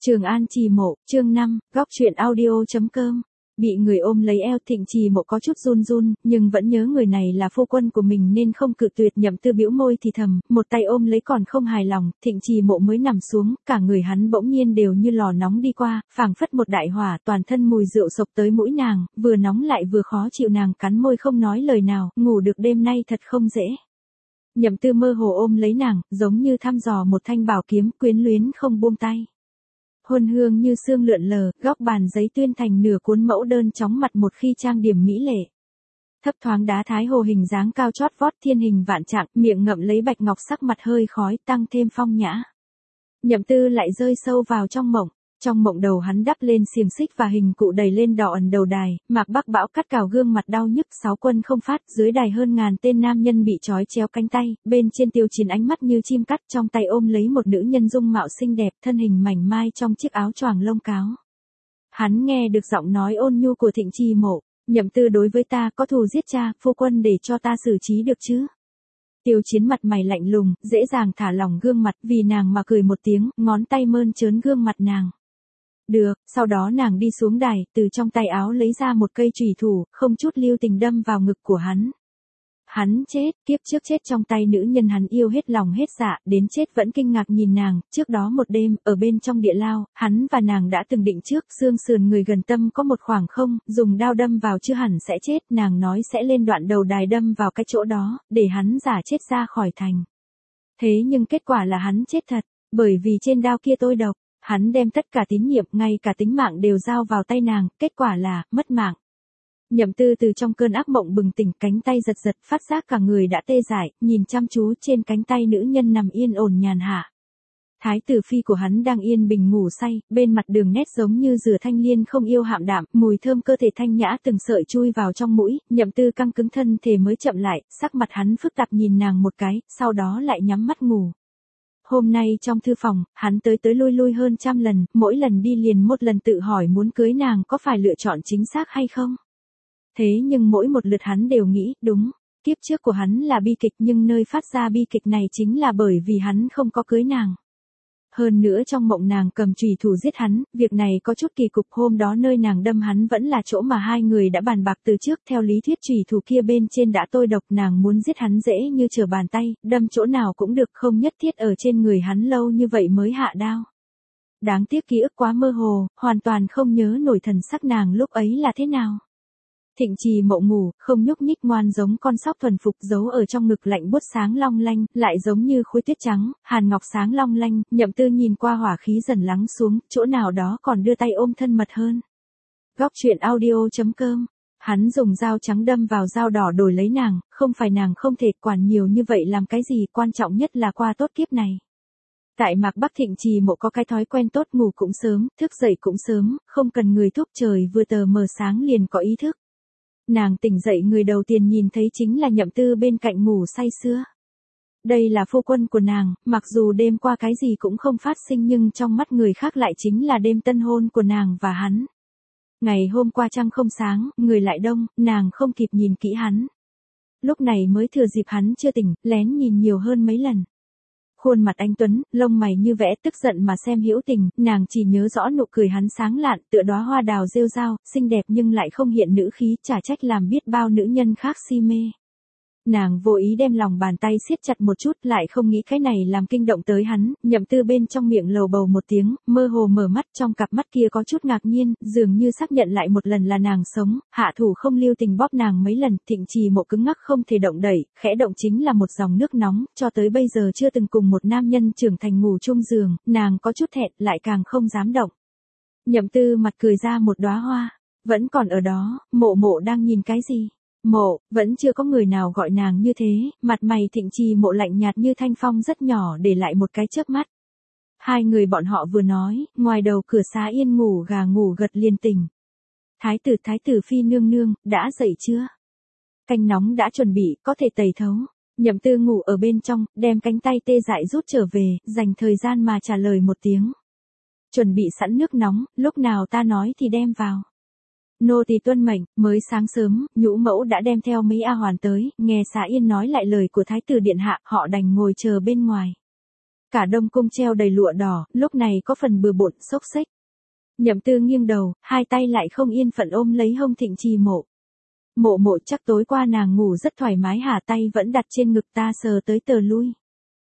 Trường An Trì Mộ, chương 5, góc truyện audio.com. Bị người ôm lấy eo, Thịnh Trì Mộ có chút run run, nhưng vẫn nhớ người này là phu quân của mình nên không cự tuyệt. Nhậm Tư bĩu môi thì thầm, một tay ôm lấy còn không hài lòng. Thịnh Trì Mộ mới nằm xuống, cả người hắn bỗng nhiên đều như lò nóng đi qua, phảng phất một đại hỏa, toàn thân mùi rượu sộc tới mũi nàng, vừa nóng lại vừa khó chịu. Nàng cắn môi không nói lời nào, ngủ được đêm nay thật không dễ. Nhậm Tư mơ hồ ôm lấy nàng, giống như thăm dò một thanh bảo kiếm, quyến luyến không buông tay. Hôn hương như sương lượn lờ, góc bàn giấy tuyên thành nửa cuốn mẫu đơn chóng mặt một khi trang điểm mỹ lệ. Thấp thoáng đá thái hồ hình dáng cao chót vót thiên hình vạn trạng, miệng ngậm lấy bạch ngọc sắc mặt hơi khói tăng thêm phong nhã. Nhậm Tư lại rơi sâu vào trong mộng. Trong mộng đầu hắn đắp lên xiềng xích và hình cụ đầy lên đỏ ẩn đầu đài, Mạc Bắc Bão cắt cào gương mặt đau nhức, 6 quân không phát, dưới đài hơn ngàn tên nam nhân bị trói chéo cánh tay, bên trên Tiêu Chiến ánh mắt như chim cắt, trong tay ôm lấy một nữ nhân dung mạo xinh đẹp, thân hình mảnh mai trong chiếc áo choàng lông cáo. Hắn nghe được giọng nói ôn nhu của Thịnh Trì Mộ, Nhậm Tư đối với ta có thù giết cha, phu quân để cho ta xử trí được chứ? Tiêu Chiến mặt mày lạnh lùng, dễ dàng thả lỏng gương mặt, vì nàng mà cười một tiếng, ngón tay mơn trớn gương mặt nàng. Được, sau đó nàng đi xuống đài, từ trong tay áo lấy ra một cây chùy thủ, không chút lưu tình đâm vào ngực của hắn. Hắn chết, kiếp trước chết trong tay nữ nhân hắn yêu hết lòng hết dạ, đến chết vẫn kinh ngạc nhìn nàng. Trước đó một đêm, ở bên trong địa lao, hắn và nàng đã từng định trước, xương sườn người gần tâm có một khoảng không, dùng đao đâm vào chưa hẳn sẽ chết, nàng nói sẽ lên đoạn đầu đài đâm vào cái chỗ đó, để hắn giả chết ra khỏi thành. Thế nhưng kết quả là hắn chết thật, bởi vì trên đao kia tôi độc. Hắn đem tất cả tín nhiệm, ngay cả tính mạng đều giao vào tay nàng, kết quả là, mất mạng. Nhậm Tư từ trong cơn ác mộng bừng tỉnh, cánh tay giật giật, phát giác cả người đã tê dại, nhìn chăm chú trên cánh tay nữ nhân nằm yên ổn nhàn hạ. Thái tử phi của hắn đang yên bình ngủ say, bên mặt đường nét giống như dừa thanh liên không yêu hạm đạm, mùi thơm cơ thể thanh nhã từng sợi chui vào trong mũi. Nhậm Tư căng cứng thân thể mới chậm lại, sắc mặt hắn phức tạp nhìn nàng một cái, sau đó lại nhắm mắt ngủ. Hôm nay trong thư phòng, hắn tới lui lui hơn 100 lần, mỗi lần đi liền một lần tự hỏi muốn cưới nàng có phải lựa chọn chính xác hay không. Thế nhưng mỗi một lượt hắn đều nghĩ, đúng, kiếp trước của hắn là bi kịch nhưng nơi phát ra bi kịch này chính là bởi vì hắn không có cưới nàng. Hơn nữa trong mộng nàng cầm chùy thủ giết hắn, việc này có chút kỳ cục. Hôm đó nơi nàng đâm hắn vẫn là chỗ mà hai người đã bàn bạc từ trước, theo lý thuyết chùy thủ kia bên trên đã tôi độc, nàng muốn giết hắn dễ như trở bàn tay, đâm chỗ nào cũng được, không nhất thiết ở trên người hắn lâu như vậy mới hạ đao. Đáng tiếc ký ức quá mơ hồ, hoàn toàn không nhớ nổi thần sắc nàng lúc ấy là thế nào. Thịnh Trì Mộ ngủ, không nhúc nhích, ngoan giống con sóc thuần phục, giấu ở trong ngực lạnh buốt sáng long lanh, lại giống như khối tuyết trắng, hàn ngọc sáng long lanh. Nhậm Tư nhìn qua hỏa khí dần lắng xuống, chỗ nào đó còn đưa tay ôm thân mật hơn. Góc truyện audio.com. Hắn dùng dao trắng đâm vào dao đỏ đổi lấy nàng, không phải nàng không thể quản nhiều như vậy làm cái gì, quan trọng nhất là qua tốt kiếp này. Tại Mạc Bắc, Thịnh Trì Mộ có cái thói quen tốt, ngủ cũng sớm, thức dậy cũng sớm, không cần người thúc, trời vừa tờ mờ sáng liền có ý thức. Nàng tỉnh dậy, người đầu tiên nhìn thấy chính là Nhậm Tư bên cạnh ngủ say sưa. Đây là phu quân của nàng, mặc dù đêm qua cái gì cũng không phát sinh nhưng trong mắt người khác lại chính là đêm tân hôn của nàng và hắn. Ngày hôm qua trăng không sáng, người lại đông, nàng không kịp nhìn kỹ hắn. Lúc này mới thừa dịp hắn chưa tỉnh, lén nhìn nhiều hơn mấy lần. Khuôn mặt anh tuấn, lông mày như vẽ, tức giận mà xem hữu tình, nàng chỉ nhớ rõ nụ cười hắn sáng lạn, tựa đóa hoa đào rêu rao, xinh đẹp nhưng lại không hiện nữ khí, chả trách làm biết bao nữ nhân khác si mê. Nàng vô ý đem lòng bàn tay siết chặt một chút, lại không nghĩ cái này làm kinh động tới hắn. Nhậm Tư bên trong miệng lầu bầu một tiếng, mơ hồ mở mắt, trong cặp mắt kia có chút ngạc nhiên, dường như xác nhận lại một lần là nàng sống, hạ thủ không lưu tình bóp nàng mấy lần. Thịnh Trì Mộ cứng ngắc không thể động đẩy, khẽ động chính là một dòng nước nóng, cho tới bây giờ chưa từng cùng một nam nhân trưởng thành ngủ chung giường, nàng có chút thẹn, lại càng không dám động. Nhậm Tư mặt cười ra một đóa hoa, vẫn còn ở đó. Mộ Mộ đang nhìn cái gì? Mộ, vẫn chưa có người nào gọi nàng như thế, mặt mày Thịnh Trì Mộ lạnh nhạt như thanh phong rất nhỏ, để lại một cái chớp mắt. Hai người bọn họ vừa nói, ngoài đầu cửa xá yên ngủ gà ngủ gật liền tỉnh. Thái tử phi nương nương, đã dậy chưa? Canh nóng đã chuẩn bị, có thể tẩy thấu. Nhậm Tư ngủ ở bên trong, đem cánh tay tê dại rút trở về, dành thời gian mà trả lời một tiếng. Chuẩn bị sẵn nước nóng, lúc nào ta nói thì đem vào. Nô tỳ tuân mệnh. Mới sáng sớm, Nhũ mẫu đã đem theo mấy A hoàn tới, nghe Xá Yên nói lại lời của Thái tử điện hạ, họ đành ngồi chờ bên ngoài. Cả đông cung treo đầy lụa đỏ, lúc này có phần bừa bộn xốc xếch. Nhậm Tư nghiêng đầu, hai tay lại không yên phận ôm lấy hông Thịnh Trì Mộ. Mộ mộ, chắc tối qua nàng ngủ rất thoải mái hả? Tay vẫn đặt trên ngực, ta sờ tới tờ lui.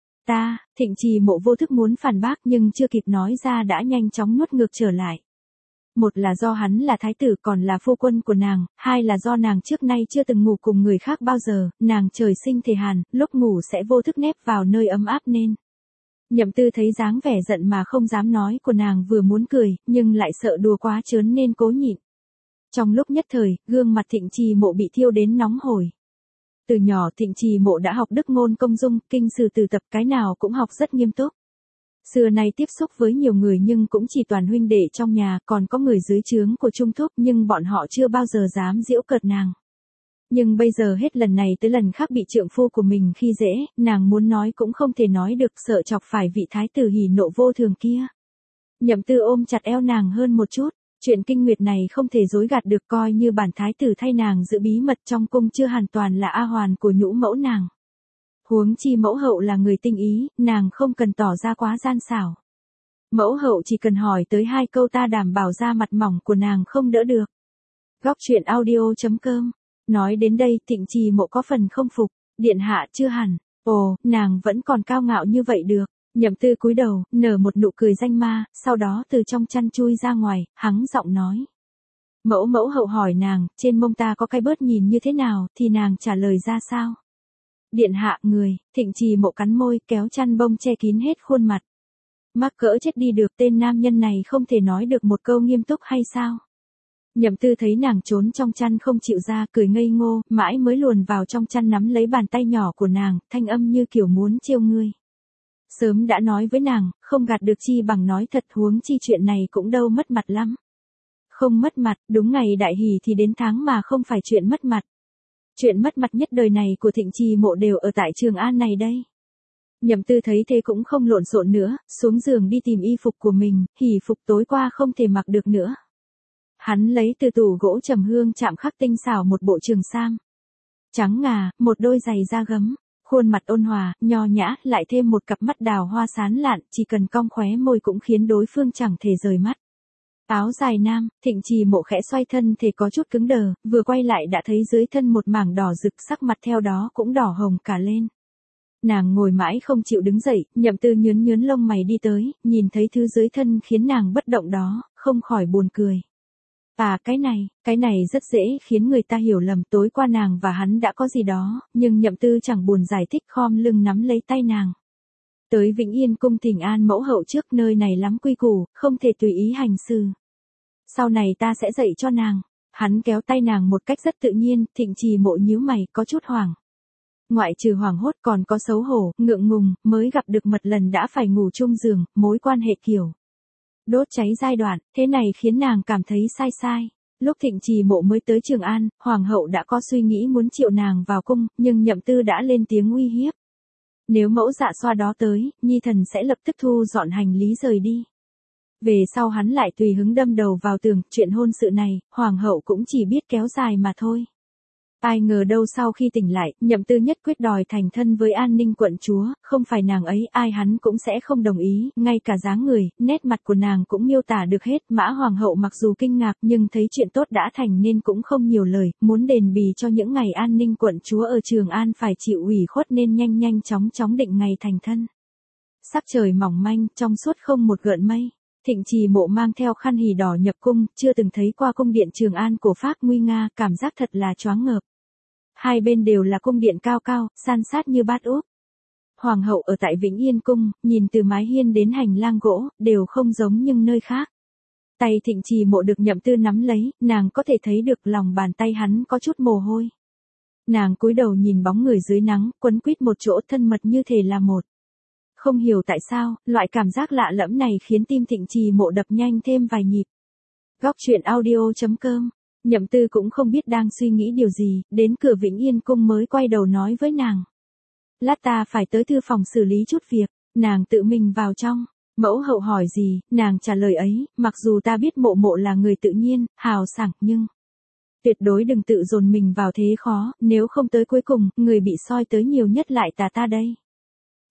Thịnh Trì Mộ vô thức muốn phản bác nhưng chưa kịp nói ra đã nhanh chóng nuốt ngược trở lại. Một là do hắn là thái tử còn là phu quân của nàng, hai là do nàng trước nay chưa từng ngủ cùng người khác bao giờ, nàng trời sinh thể hàn, lúc ngủ sẽ vô thức nép vào nơi ấm áp nên. Nhậm Tư thấy dáng vẻ giận mà không dám nói của nàng vừa muốn cười, nhưng lại sợ đùa quá trớn nên cố nhịn. Trong lúc nhất thời, gương mặt Thịnh Trì Mộ bị thiêu đến nóng hổi. Từ nhỏ Thịnh Trì Mộ đã học đức ngôn công dung, kinh sử từ tập, cái nào cũng học rất nghiêm túc. Xưa nay tiếp xúc với nhiều người nhưng cũng chỉ toàn huynh đệ trong nhà, còn có người dưới trướng của Trung Thúc nhưng bọn họ chưa bao giờ dám giễu cợt nàng. Nhưng bây giờ hết lần này tới lần khác bị trượng phu của mình khi dễ, nàng muốn nói cũng không thể nói được, sợ chọc phải vị thái tử hỉ nộ vô thường kia. Nhậm Tư ôm chặt eo nàng hơn một chút, chuyện kinh nguyệt này không thể dối gạt được, coi như bản thái tử thay nàng giữ bí mật trong cung chưa hoàn toàn là A Hoàn của nhũ mẫu nàng. Huống chi mẫu hậu là người tinh ý, nàng không cần tỏ ra quá gian xảo. Mẫu hậu chỉ cần hỏi tới hai câu ta đảm bảo da mặt mỏng của nàng không đỡ được. Góc truyện audio.com. Nói đến đây Thịnh Trì Mộ có phần không phục, điện hạ chưa hẳn, ồ, nàng vẫn còn cao ngạo như vậy được. Nhậm Tư cúi đầu, nở một nụ cười danh ma, sau đó từ trong chăn chui ra ngoài, hắng giọng nói. Mẫu hậu hỏi nàng, trên mông ta có cái bớt nhìn như thế nào, thì nàng trả lời ra sao? Điện hạ người, Thịnh Trì Mộ cắn môi, kéo chăn bông che kín hết khuôn mặt. Mắc cỡ chết đi được, tên nam nhân này không thể nói được một câu nghiêm túc hay sao? Nhậm Tư thấy nàng trốn trong chăn không chịu ra, cười ngây ngô, mãi mới luồn vào trong chăn nắm lấy bàn tay nhỏ của nàng, thanh âm như kiểu muốn trêu ngươi. Sớm đã nói với nàng, không gạt được chi bằng nói thật, huống chi chuyện này cũng đâu mất mặt lắm. Không mất mặt, đúng ngày đại hỷ thì đến tháng mà không phải chuyện mất mặt. Chuyện mất mặt nhất đời này của Thịnh Trì Mộ đều ở tại Trường An này đây. Nhậm Tư thấy thế cũng không lộn xộn nữa, xuống giường đi tìm y phục của mình, hỷ phục tối qua không thể mặc được nữa. Hắn lấy từ tủ gỗ trầm hương chạm khắc tinh xảo một bộ trường sam. Trắng ngà, một đôi giày da gấm, khuôn mặt ôn hòa, nho nhã, lại thêm một cặp mắt đào hoa sán lạn, chỉ cần cong khóe môi cũng khiến đối phương chẳng thể rời mắt. Áo dài nam, Thịnh Trì Mộ khẽ xoay thân thể có chút cứng đờ, vừa quay lại đã thấy dưới thân một mảng đỏ rực, sắc mặt theo đó cũng đỏ hồng cả lên. Nàng ngồi mãi không chịu đứng dậy, Nhậm Tư nhướn lông mày đi tới, nhìn thấy thứ dưới thân khiến nàng bất động đó, không khỏi buồn cười. Cái này rất dễ khiến người ta hiểu lầm, tối qua nàng và hắn đã có gì đó, nhưng Nhậm Tư chẳng buồn giải thích, khom lưng nắm lấy tay nàng. Tới Vĩnh Yên cung thỉnh an mẫu hậu trước, nơi này lắm quy củ, không thể tùy ý hành sự. Sau này ta sẽ dạy cho nàng. Hắn kéo tay nàng một cách rất tự nhiên, Thịnh Trì Mộ nhíu mày, có chút hoảng. Ngoại trừ hoảng hốt còn có xấu hổ, ngượng ngùng, mới gặp được mật lần đã phải ngủ chung giường, mối quan hệ kiểu đốt cháy giai đoạn, thế này khiến nàng cảm thấy sai. Lúc Thịnh Trì Mộ mới tới Trường An, hoàng hậu đã có suy nghĩ muốn triệu nàng vào cung, nhưng Nhậm Tư đã lên tiếng uy hiếp. Nếu mẫu dạ xoa đó tới, nhi thần sẽ lập tức thu dọn hành lý rời đi. Về sau hắn lại tùy hứng đâm đầu vào tường, chuyện hôn sự này, hoàng hậu cũng chỉ biết kéo dài mà thôi. Ai ngờ đâu sau khi tỉnh lại, Nhậm Tư nhất quyết đòi thành thân với An Ninh quận chúa, không phải nàng ấy, ai hắn cũng sẽ không đồng ý, ngay cả dáng người, nét mặt của nàng cũng miêu tả được hết. Mã hoàng hậu mặc dù kinh ngạc nhưng thấy chuyện tốt đã thành nên cũng không nhiều lời, muốn đền bì cho những ngày An Ninh quận chúa ở Trường An phải chịu ủy khuất nên nhanh chóng định ngày thành thân. Sắc trời mỏng manh, trong suốt không một gợn mây. Thịnh Trì Mộ mang theo khăn hỉ đỏ nhập cung, chưa từng thấy qua cung điện Trường An cổ Pháp nguy nga, cảm giác thật là choáng ngợp. Hai bên đều là cung điện cao, san sát như bát úp. Hoàng hậu ở tại Vĩnh Yên cung, nhìn từ mái hiên đến hành lang gỗ, đều không giống nhưng nơi khác. Tay Thịnh Trì Mộ được Nhậm Tư nắm lấy, nàng có thể thấy được lòng bàn tay hắn có chút mồ hôi. Nàng cúi đầu nhìn bóng người dưới nắng, quấn quýt một chỗ thân mật như thể là một. Không hiểu tại sao, loại cảm giác lạ lẫm này khiến tim Thịnh Trì Mộ đập nhanh thêm vài nhịp. Góc truyện audio.com. Nhậm Tư cũng không biết đang suy nghĩ điều gì, đến cửa Vĩnh Yên cung mới quay đầu nói với nàng. Lát ta phải tới thư phòng xử lý chút việc, nàng tự mình vào trong. Mẫu hậu hỏi gì, nàng trả lời ấy, mặc dù ta biết mộ là người tự nhiên, hào sảng, nhưng tuyệt đối đừng tự dồn mình vào thế khó, nếu không tới cuối cùng, người bị soi tới nhiều nhất lại ta đây.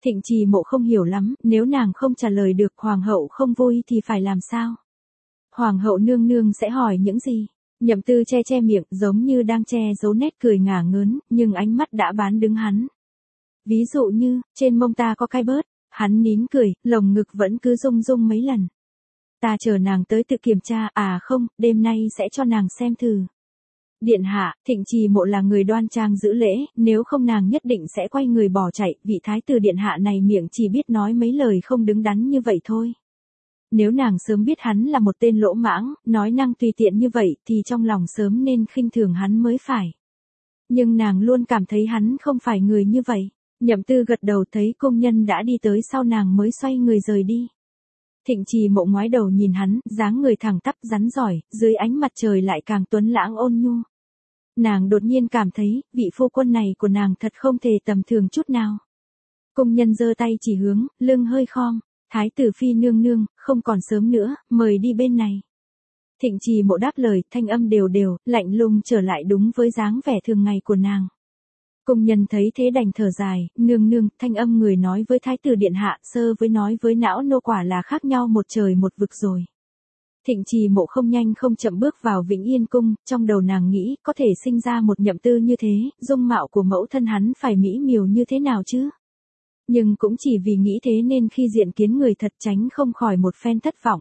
Thịnh Trì Mộ không hiểu lắm, nếu nàng không trả lời được hoàng hậu không vui thì phải làm sao? Hoàng hậu nương nương sẽ hỏi những gì? Nhậm Tư che che miệng giống như đang che giấu nét cười ngả ngớn, nhưng ánh mắt đã bán đứng hắn. Ví dụ như, trên mông ta có cái bớt, hắn nín cười, lồng ngực vẫn cứ rung rung mấy lần. Ta chờ nàng tới tự kiểm tra, à không, đêm nay sẽ cho nàng xem thử. Điện hạ, Thịnh Trì Mộ là người đoan trang giữ lễ, nếu không nàng nhất định sẽ quay người bỏ chạy, vị thái tử điện hạ này miệng chỉ biết nói mấy lời không đứng đắn như vậy thôi. Nếu nàng sớm biết hắn là một tên lỗ mãng, nói năng tùy tiện như vậy thì trong lòng sớm nên khinh thường hắn mới phải. Nhưng nàng luôn cảm thấy hắn không phải người như vậy. Nhậm Tư gật đầu thấy công nhân đã đi tới sau nàng mới xoay người rời đi. Thịnh Trì Mộ ngoái đầu nhìn hắn, dáng người thẳng tắp rắn giỏi, dưới ánh mặt trời lại càng tuấn lãng ôn nhu. Nàng đột nhiên cảm thấy, vị phu quân này của nàng thật không thể tầm thường chút nào. Công nhân giơ tay chỉ hướng, lưng hơi khom, thái tử phi nương nương, không còn sớm nữa, mời đi bên này. Thịnh Trì Mộ đáp lời, thanh âm đều đều, lạnh lùng trở lại đúng với dáng vẻ thường ngày của nàng. Công nhân thấy thế đành thở dài, nương nương, thanh âm người nói với thái tử điện hạ, sơ với nói với não nô quả là khác nhau một trời một vực rồi. Thịnh Trì Mộ không nhanh không chậm bước vào Vĩnh Yên cung, trong đầu nàng nghĩ, có thể sinh ra một Nhậm Tư như thế, dung mạo của mẫu thân hắn phải mỹ miều như thế nào chứ? Nhưng cũng chỉ vì nghĩ thế nên khi diện kiến người thật tránh không khỏi một phen thất vọng.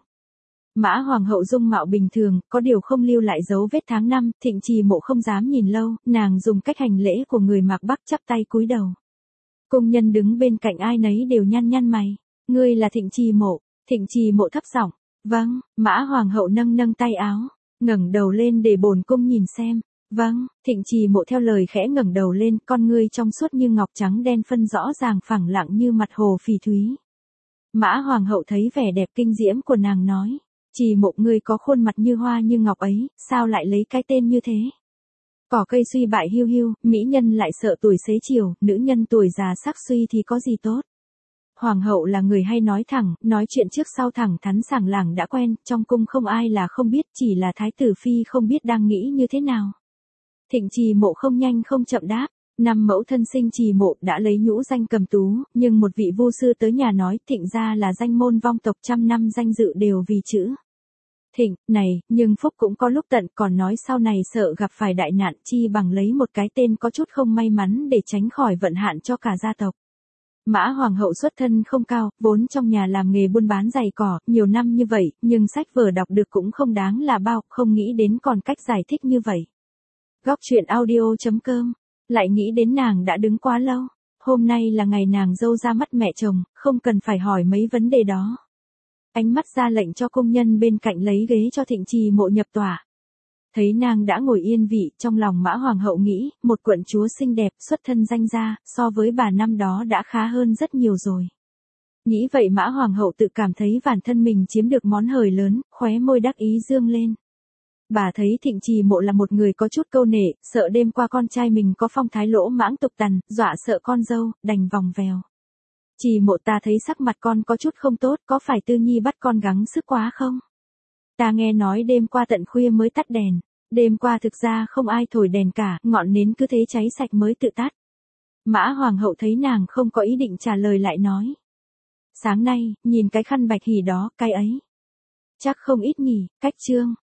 Mã hoàng hậu dung mạo bình thường, có điều không lưu lại dấu vết tháng năm, Thịnh Trì Mộ không dám nhìn lâu, nàng dùng cách hành lễ của người Mạc Bắc chắp tay cúi đầu. Công nhân đứng bên cạnh ai nấy đều nhăn nhăn mày. Ngươi là Thịnh Trì Mộ? Thịnh Trì Mộ thấp giọng. Vâng. Mã hoàng hậu nâng nâng tay áo, ngẩng đầu lên để bổn cung nhìn xem. Vâng. Thịnh Trì Mộ theo lời khẽ ngẩng đầu lên, con ngươi trong suốt như ngọc trắng đen phân rõ ràng phẳng lặng như mặt hồ phỉ thúy. Mã hoàng hậu thấy vẻ đẹp kinh diễm của nàng nói. Trì Mộ ngươi có khuôn mặt như hoa như ngọc ấy, sao lại lấy cái tên như thế? Cỏ cây suy bại hiu hiu, mỹ nhân lại sợ tuổi xế chiều, nữ nhân tuổi già sắc suy thì có gì tốt? Hoàng hậu là người hay nói thẳng, nói chuyện trước sau thẳng thắn sảng lảng đã quen, trong cung không ai là không biết, chỉ là thái tử phi không biết đang nghĩ như thế nào. Thịnh Trì Mộ không nhanh không chậm đáp. Năm mẫu thân sinh Trì Mộ đã lấy nhũ danh Cầm Tú, nhưng một vị vu sư tới nhà nói Thịnh gia là danh môn vong tộc trăm năm danh dự đều vì chữ Thịnh, này, nhưng phúc cũng có lúc tận, còn nói sau này sợ gặp phải đại nạn chi bằng lấy một cái tên có chút không may mắn để tránh khỏi vận hạn cho cả gia tộc. Mã hoàng hậu xuất thân không cao, vốn trong nhà làm nghề buôn bán giày cỏ, nhiều năm như vậy, nhưng sách vở đọc được cũng không đáng là bao, không nghĩ đến còn cách giải thích như vậy. Góc truyện audio.com, lại nghĩ đến nàng đã đứng quá lâu, hôm nay là ngày nàng dâu ra mắt mẹ chồng, không cần phải hỏi mấy vấn đề đó. Ánh mắt ra lệnh cho công nhân bên cạnh lấy ghế cho Thịnh Trì Mộ nhập tòa. Thấy nàng đã ngồi yên vị, trong lòng Mã hoàng hậu nghĩ, một quận chúa xinh đẹp, xuất thân danh gia, so với bà năm đó đã khá hơn rất nhiều rồi. Nghĩ vậy Mã hoàng hậu tự cảm thấy bản thân mình chiếm được món hời lớn, khóe môi đắc ý dương lên. Bà thấy Thịnh Trì Mộ là một người có chút câu nệ, sợ đêm qua con trai mình có phong thái lỗ mãng tục tằn, dọa sợ con dâu, đành vòng vèo. Trì Mộ ta thấy sắc mặt con có chút không tốt, có phải Tư Nhi bắt con gắng sức quá không? Ta nghe nói đêm qua tận khuya mới tắt đèn, đêm qua thực ra không ai thổi đèn cả, ngọn nến cứ thế cháy sạch mới tự tắt. Mã hoàng hậu thấy nàng không có ý định trả lời lại nói. Sáng nay, nhìn cái khăn bạch hỉ đó, cái ấy. Chắc không ít nhỉ, cách trương.